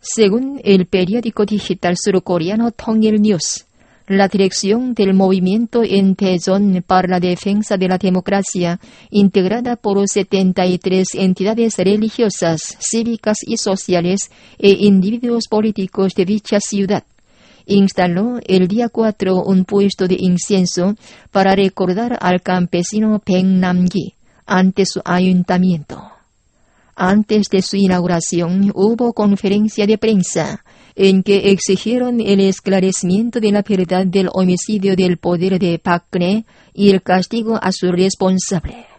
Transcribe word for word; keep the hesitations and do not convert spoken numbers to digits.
Según el periódico digital surcoreano Tongil News, la dirección del movimiento en Daejeon para la defensa de la democracia, integrada por setenta y tres entidades religiosas, cívicas y sociales e individuos políticos de dicha ciudad, instaló el día cuatro un puesto de incienso para recordar al campesino Baek Nam-gi ante su ayuntamiento. Antes de su inauguración hubo conferencia de prensa en que exigieron el esclarecimiento de la verdad del homicidio del poder de Park Geun-hye y el castigo a su responsable.